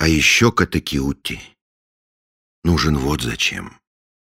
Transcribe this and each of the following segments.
А еще Катекиутти нужен вот зачем.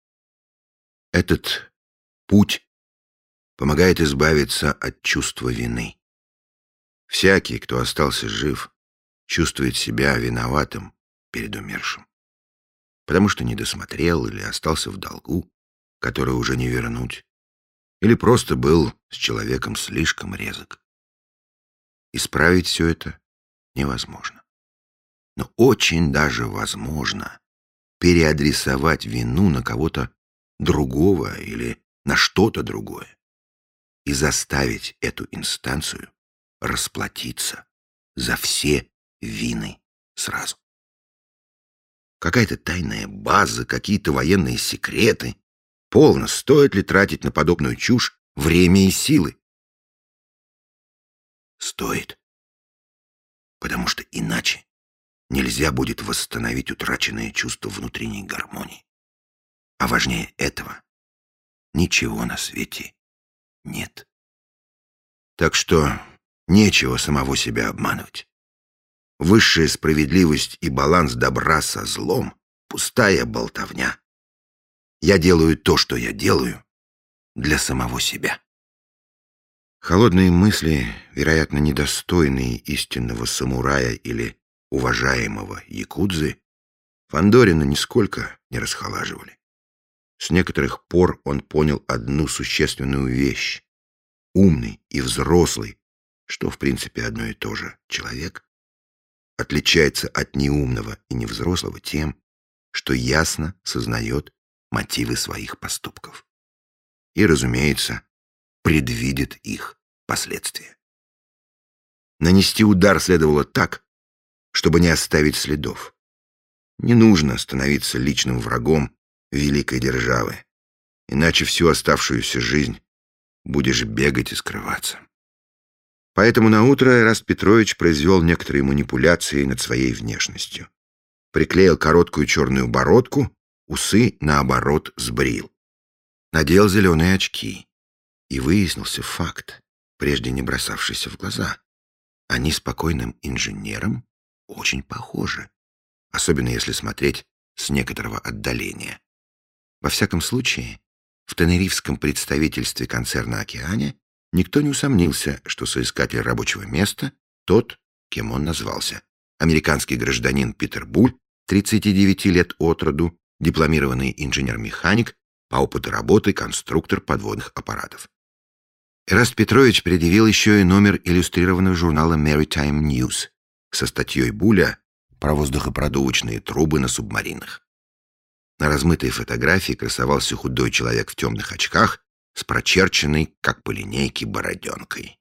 Этот путь помогает избавиться от чувства вины. Всякий, кто остался жив, чувствует себя виноватым перед умершим, потому что не досмотрел или остался в долгу, который уже не вернуть, или просто был с человеком слишком резок. Исправить все это невозможно. Но очень даже возможно переадресовать вину на кого-то другого или на что-то другое и заставить эту инстанцию расплатиться за все вины сразу. Какая-то тайная база, какие-то военные секреты. Полно, стоит ли тратить на подобную чушь время и силы? Стоит. Потому что иначе нельзя будет восстановить утраченное чувство внутренней гармонии. А важнее этого ничего на свете нет. Так что нечего самого себя обманывать. Высшая справедливость и баланс добра со злом — пустая болтовня. Я делаю то, что я делаю, для самого себя. Холодные мысли, вероятно, недостойные истинного самурая или уважаемого якудзы, Фандорина нисколько не расхолаживали. С некоторых пор он понял одну существенную вещь. Умный и взрослый, что в принципе одно и то же, человек отличается от неумного и невзрослого тем, что ясно сознает мотивы своих поступков. И, разумеется, предвидит их последствия. Нанести удар следовало так, чтобы не оставить следов. Не нужно становиться личным врагом великой державы, иначе всю оставшуюся жизнь будешь бегать и скрываться. Поэтому наутро Эраст Петрович произвел некоторые манипуляции над своей внешностью. Приклеил короткую черную бородку, усы, наоборот, сбрил. Надел зеленые очки. И выяснился факт, прежде не бросавшийся в глаза. Они с покойным инженером очень похожи, особенно если смотреть с некоторого отдаления. Во всяком случае, в тенерифском представительстве концерна «Океане» никто не усомнился, что соискатель рабочего места — тот, кем он назвался. Американский гражданин Питер Буль, 39 лет от роду, дипломированный инженер-механик, по опыту работы конструктор подводных аппаратов. Эраст Петрович предъявил еще и номер иллюстрированного журнала Maritime News со статьей Буля про воздухопродувочные трубы на субмаринах. На размытой фотографии красовался худой человек в темных очках с прочерченной, как по линейке, бороденкой.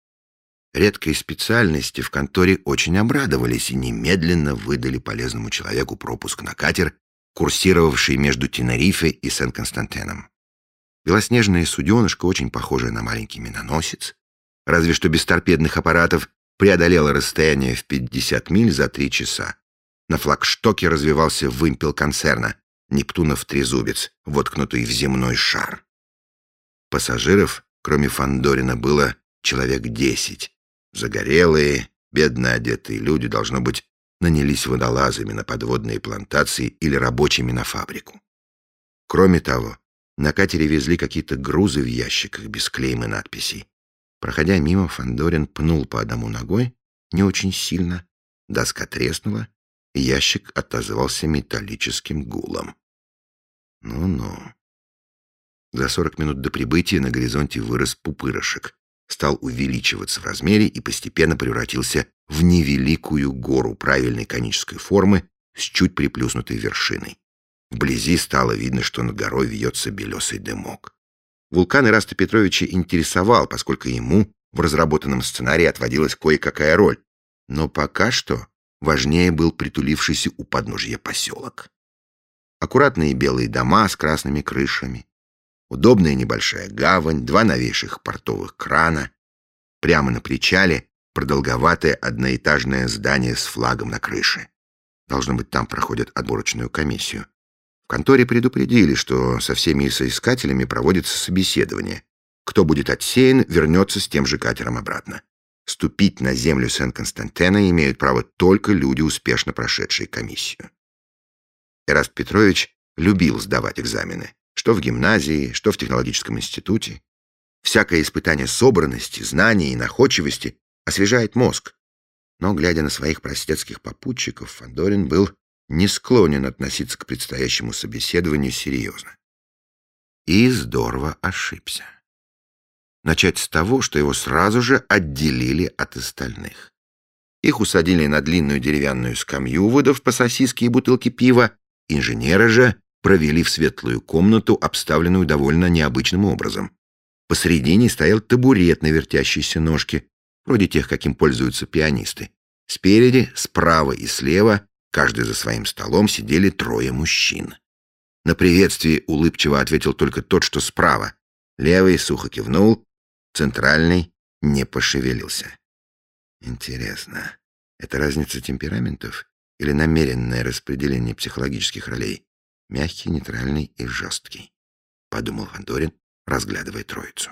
Редкой специальности в конторе очень обрадовались и немедленно выдали полезному человеку пропуск на катер, курсировавший между Тенерифе и Сен-Константином. Белоснежное суденышко, очень похожее на маленький миноносец, разве что без торпедных аппаратов, преодолело расстояние в 50 миль за 3 часа. На флагштоке развивался вымпел концерна, Нептунов трезубец, воткнутый в земной шар. Пассажиров, кроме Фандорина, было человек 10. Загорелые, бедно одетые люди, должно быть, нанялись водолазами на подводные плантации или рабочими на фабрику. Кроме того, на катере везли какие-то грузы в ящиках без клейм и надписей. Проходя мимо, Фандорин пнул по одному ногой, не очень сильно, доска треснула, и ящик отозвался металлическим гулом. Ну-ну. За 40 минут до прибытия на горизонте вырос пупырышек, стал увеличиваться в размере и постепенно превратился в невеликую гору правильной конической формы с чуть приплюснутой вершиной. Вблизи стало видно, что над горой вьется белесый дымок. Вулкан Эраста Петровича интересовал, поскольку ему в разработанном сценарии отводилась кое-какая роль. Но пока что важнее был притулившийся у подножья поселок. Аккуратные белые дома с красными крышами, удобная небольшая гавань, 2 новейших портовых крана. Прямо на причале продолговатое одноэтажное здание с флагом на крыше. Должно быть, там проходят отборочную комиссию. В конторе предупредили, что со всеми соискателями проводится собеседование. Кто будет отсеян, вернется с тем же катером обратно. Ступить на землю Сен-Константена имеют право только люди, успешно прошедшие комиссию. Эраст Петрович любил сдавать экзамены, что в гимназии, что в технологическом институте. Всякое испытание собранности, знаний и находчивости освежает мозг. Но, глядя на своих простецких попутчиков, Фандорин был не склонен относиться к предстоящему собеседованию серьезно. И здорово ошибся. Начать с того, что его сразу же отделили от остальных. Их усадили на длинную деревянную скамью, выдав по сосиске и бутылке пива. Инженера же провели в светлую комнату, обставленную довольно необычным образом. Посредине стоял табурет на вертящейся ножке, вроде тех, каким пользуются пианисты. Спереди, справа и слева, каждый за своим столом, сидели трое мужчин. На приветствие улыбчиво ответил только тот, что справа. Левый сухо кивнул, центральный не пошевелился. Интересно, это разница темпераментов или намеренное распределение психологических ролей? Мягкий, нейтральный и жесткий, подумал Фандорин, разглядывая троицу.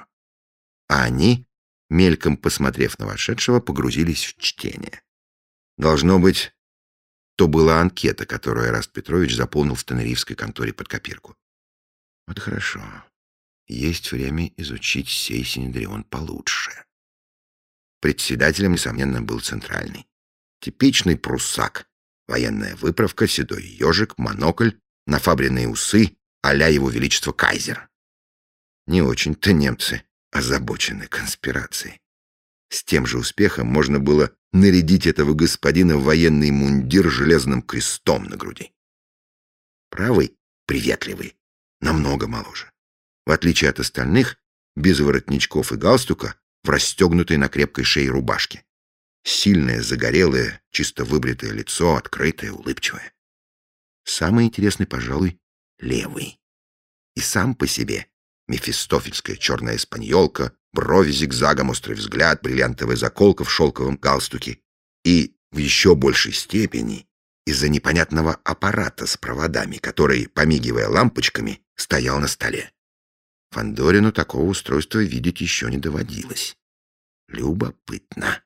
А они, мельком посмотрев на вошедшего, погрузились в чтение. Должно быть, то была анкета, которую Эраст Петрович заполнил в тенерифской конторе под копирку. Вот хорошо. Есть время изучить сей синедрион получше. Председателем, несомненно, был центральный. Типичный пруссак. Военная выправка, седой ежик, монокль, нафабренные усы а-ля его величество кайзер. Не очень-то немцы озабочены конспирацией. С тем же успехом можно было нарядить этого господина в военный мундир с железным крестом на груди. Правый, приветливый, намного моложе. В отличие от остальных, без воротничков и галстука, в расстегнутой на крепкой шее рубашке. Сильное, загорелое, чисто выбритое лицо, открытое, улыбчивое. Самый интересный, пожалуй, левый. И сам по себе мефистофельская черная эспаньолка, брови зигзагом, острый взгляд, бриллиантовая заколка в шелковом галстуке. И в еще большей степени из-за непонятного аппарата с проводами, который, помигивая лампочками, стоял на столе. Фандорину такого устройства видеть еще не доводилось. Любопытно.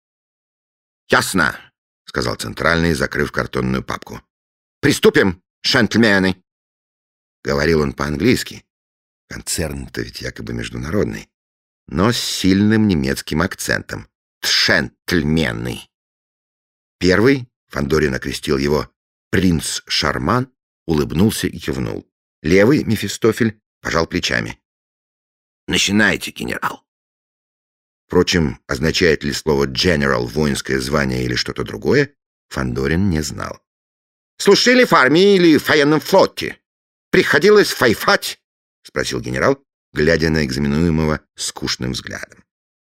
«Ясно», — сказал центральный, закрыв картонную папку. «Приступим, джентльмены!» Говорил он по-английски. Концерн-то ведь якобы международный, но с сильным немецким акцентом. «Джентльмены!» Первый, Фандорин окрестил его «Принц Шарман», улыбнулся и кивнул. Левый, Мефистофель, пожал плечами. «Начинайте, генерал». Впрочем, означает ли слово «general» воинское звание или что-то другое, Фандорин не знал. «Служили в армии или в военном флоте? Приходилось файфать?» — спросил генерал, глядя на экзаменуемого скучным взглядом.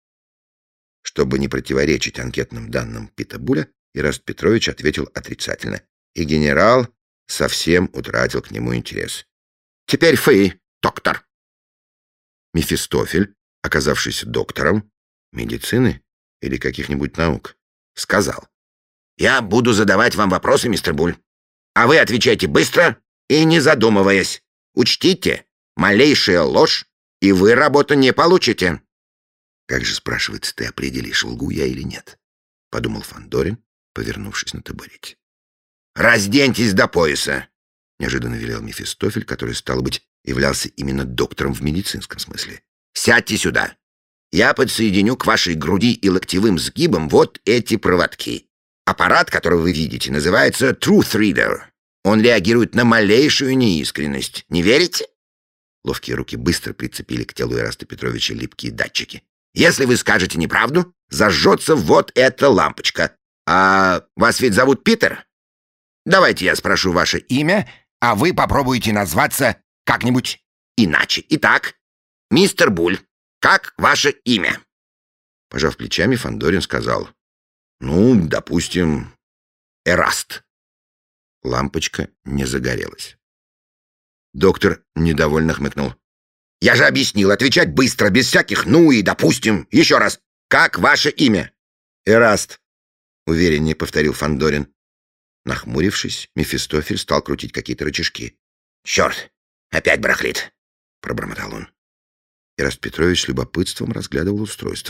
Чтобы не противоречить анкетным данным Питабуля, Эраст Петрович ответил отрицательно, и генерал совсем утратил к нему интерес. «Теперь вы, доктор». Мефистофель, оказавшийся доктором медицины или каких-нибудь наук, сказал: «Я буду задавать вам вопросы, мистер Буль, а вы отвечайте быстро и не задумываясь. Учтите, малейшая ложь, и вы работу не получите». «Как же, спрашивается, ты определишь, лгу я или нет?» — подумал Фандорин, повернувшись на табурете. «Разденьтесь до пояса», — неожиданно велел Мефистофель, который, стало быть, являлся именно доктором в медицинском смысле. «Сядьте сюда. Я подсоединю к вашей груди и локтевым сгибам вот эти проводки. Аппарат, который вы видите, называется Truth Reader. Он реагирует на малейшую неискренность. Не верите?» Ловкие руки быстро прицепили к телу Эраста Петровича липкие датчики. «Если вы скажете неправду, зажжется вот эта лампочка. А вас ведь зовут Питер? Давайте я спрошу ваше имя, а вы попробуете назваться как-нибудь иначе. Итак, мистер Буль, как ваше имя?» Пожав плечами, Фандорин сказал: «Ну, допустим, Эраст». Лампочка не загорелась. Доктор недовольно хмыкнул. «Я же объяснил, отвечать быстро, без всяких «ну» и «допустим». Еще раз, как ваше имя?» «Эраст», — увереннее повторил Фандорин. Нахмурившись, Мефистофель стал крутить какие-то рычажки. «Черт, опять барахлит», — пробормотал он. Эраст Петрович с любопытством разглядывал устройство.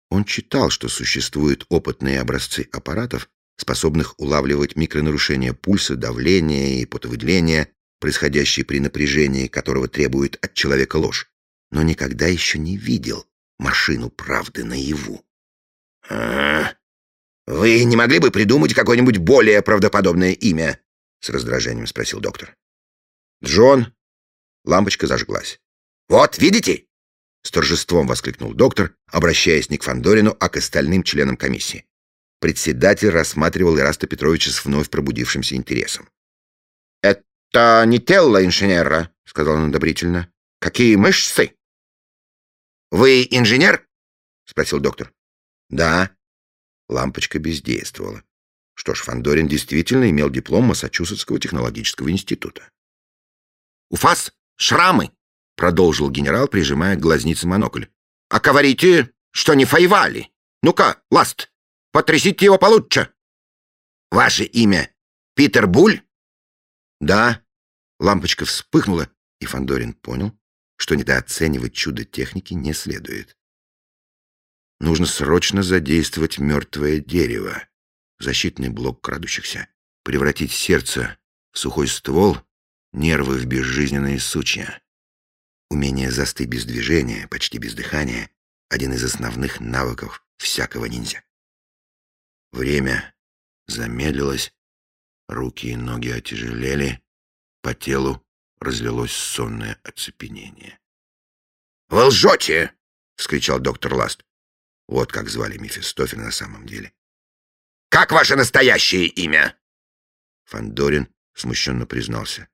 Он читал, что существуют опытные образцы аппаратов, способных улавливать микронарушения пульса, давления и потовыделения, происходящие при напряжении, которого требует от человека ложь, но никогда еще не видел машину правды наяву. «Вы не могли бы придумать какое-нибудь более правдоподобное имя?» — с раздражением спросил доктор. «Джон». Лампочка зажглась. «Вот, видите?» — с торжеством воскликнул доктор, обращаясь не к Фандорину, а к остальным членам комиссии. Председатель рассматривал Ираста Петровича с вновь пробудившимся интересом. «Это не тело инженера», — сказал он одобрительно. «Какие мышцы!» «Вы инженер?» — спросил доктор. «Да». Лампочка бездействовала. Что ж, Фандорин действительно имел диплом Массачусетского технологического института. «У вас шрамы», — продолжил генерал, прижимая к глазнице монокль. «А говорите, что не воевали. Ну-ка, Ласт, потрясите его получше». «Ваше имя Питер Буль?» «Да». Лампочка вспыхнула, и Фандорин понял, что недооценивать чудо техники не следует. Нужно срочно задействовать мертвое дерево, защитный блок крадущихся, превратить сердце в сухой ствол, нервы в безжизненные сучья. Умение застыть без движения, почти без дыхания — один из основных навыков всякого ниндзя. Время замедлилось, руки и ноги отяжелели, по телу разлилось сонное оцепенение. «Вы лжете!» — вскричал доктор Ласт. Вот как звали Мефистофеля на самом деле. «Как ваше настоящее имя?» Фандорин смущенно признался.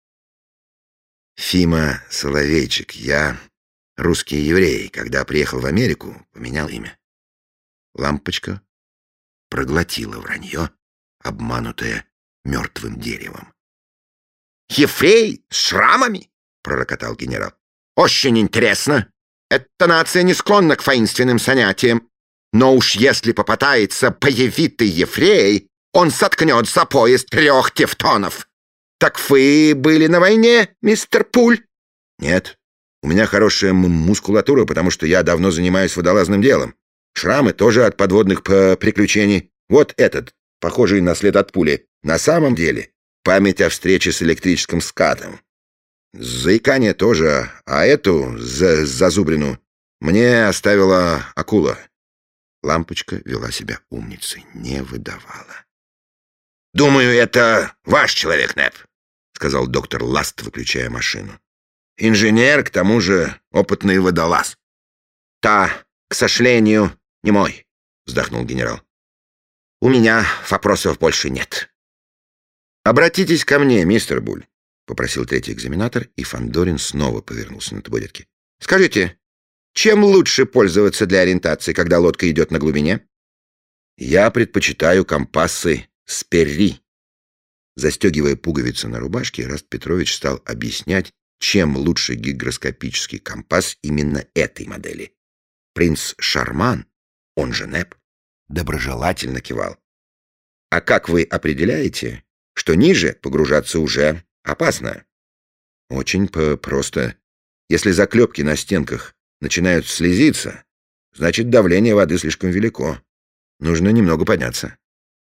«Фима Соловейчик. Я русский еврей. Когда приехал в Америку, поменял имя». Лампочка проглотила вранье, обманутое мертвым деревом. «Еврей с шрамами?» — пророкотал генерал. «Очень интересно. Эта нация не склонна к воинственным занятиям. Но уж если попытается появиться еврей, он соткнет за пояс 3 тевтонов. Так вы были на войне, мистер Пуль?» «Нет. У меня хорошая мускулатура, потому что я давно занимаюсь водолазным делом. Шрамы тоже от подводных приключений. Вот этот, похожий на след от пули. На самом деле память о встрече с электрическим скатом. Заикание тоже, а эту зазубрину мне оставила акула». Лампочка вела себя умницей, не выдавала. «Думаю, это ваш человек, Нэп», — сказал доктор Ласт, выключая машину. «Инженер, к тому же опытный водолаз». «Та, к сожалению, не мой», — вздохнул генерал. «У меня вопросов больше нет». «Обратитесь ко мне, мистер Буль», — попросил третий экзаменатор, и Фандорин снова повернулся на табуретке. «Скажите, чем лучше пользоваться для ориентации, когда лодка идет на глубине?» «Я предпочитаю компасы Сперри». Застегивая пуговицы на рубашке, Ираст Петрович стал объяснять, чем лучше гигроскопический компас именно этой модели. Принц Шарман, он же Нэп, доброжелательно кивал. «А как вы определяете, что ниже погружаться уже опасно?» «Очень просто. Если заклепки на стенках начинают слезиться, значит, давление воды слишком велико. Нужно немного подняться».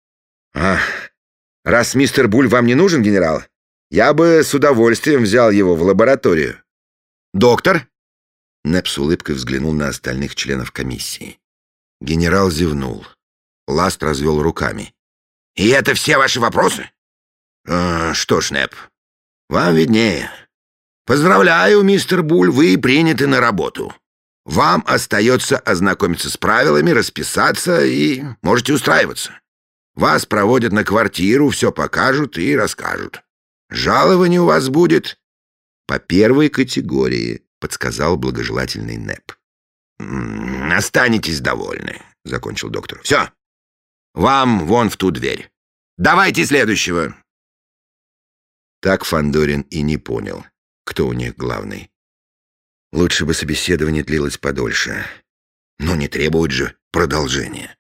Раз мистер Буль вам не нужен, генерал, я бы с удовольствием взял его в лабораторию». «Доктор?» Нэп с улыбкой взглянул на остальных членов комиссии. Генерал зевнул. Ласт развел руками. «И это все ваши вопросы?» «Что ж, Нэп, вам виднее. Поздравляю, мистер Буль, вы приняты на работу. Вам остается ознакомиться с правилами, расписаться и можете устраиваться. Вас проводят на квартиру, все покажут и расскажут. Жалование у вас будет по 1 категории», — подсказал благожелательный Нэп. «Останетесь довольны», — закончил доктор. «Все, вам вон в ту дверь. Давайте следующего». Так Фандорин и не понял, кто у них главный. Лучше бы собеседование длилось подольше, но не требует же продолжения.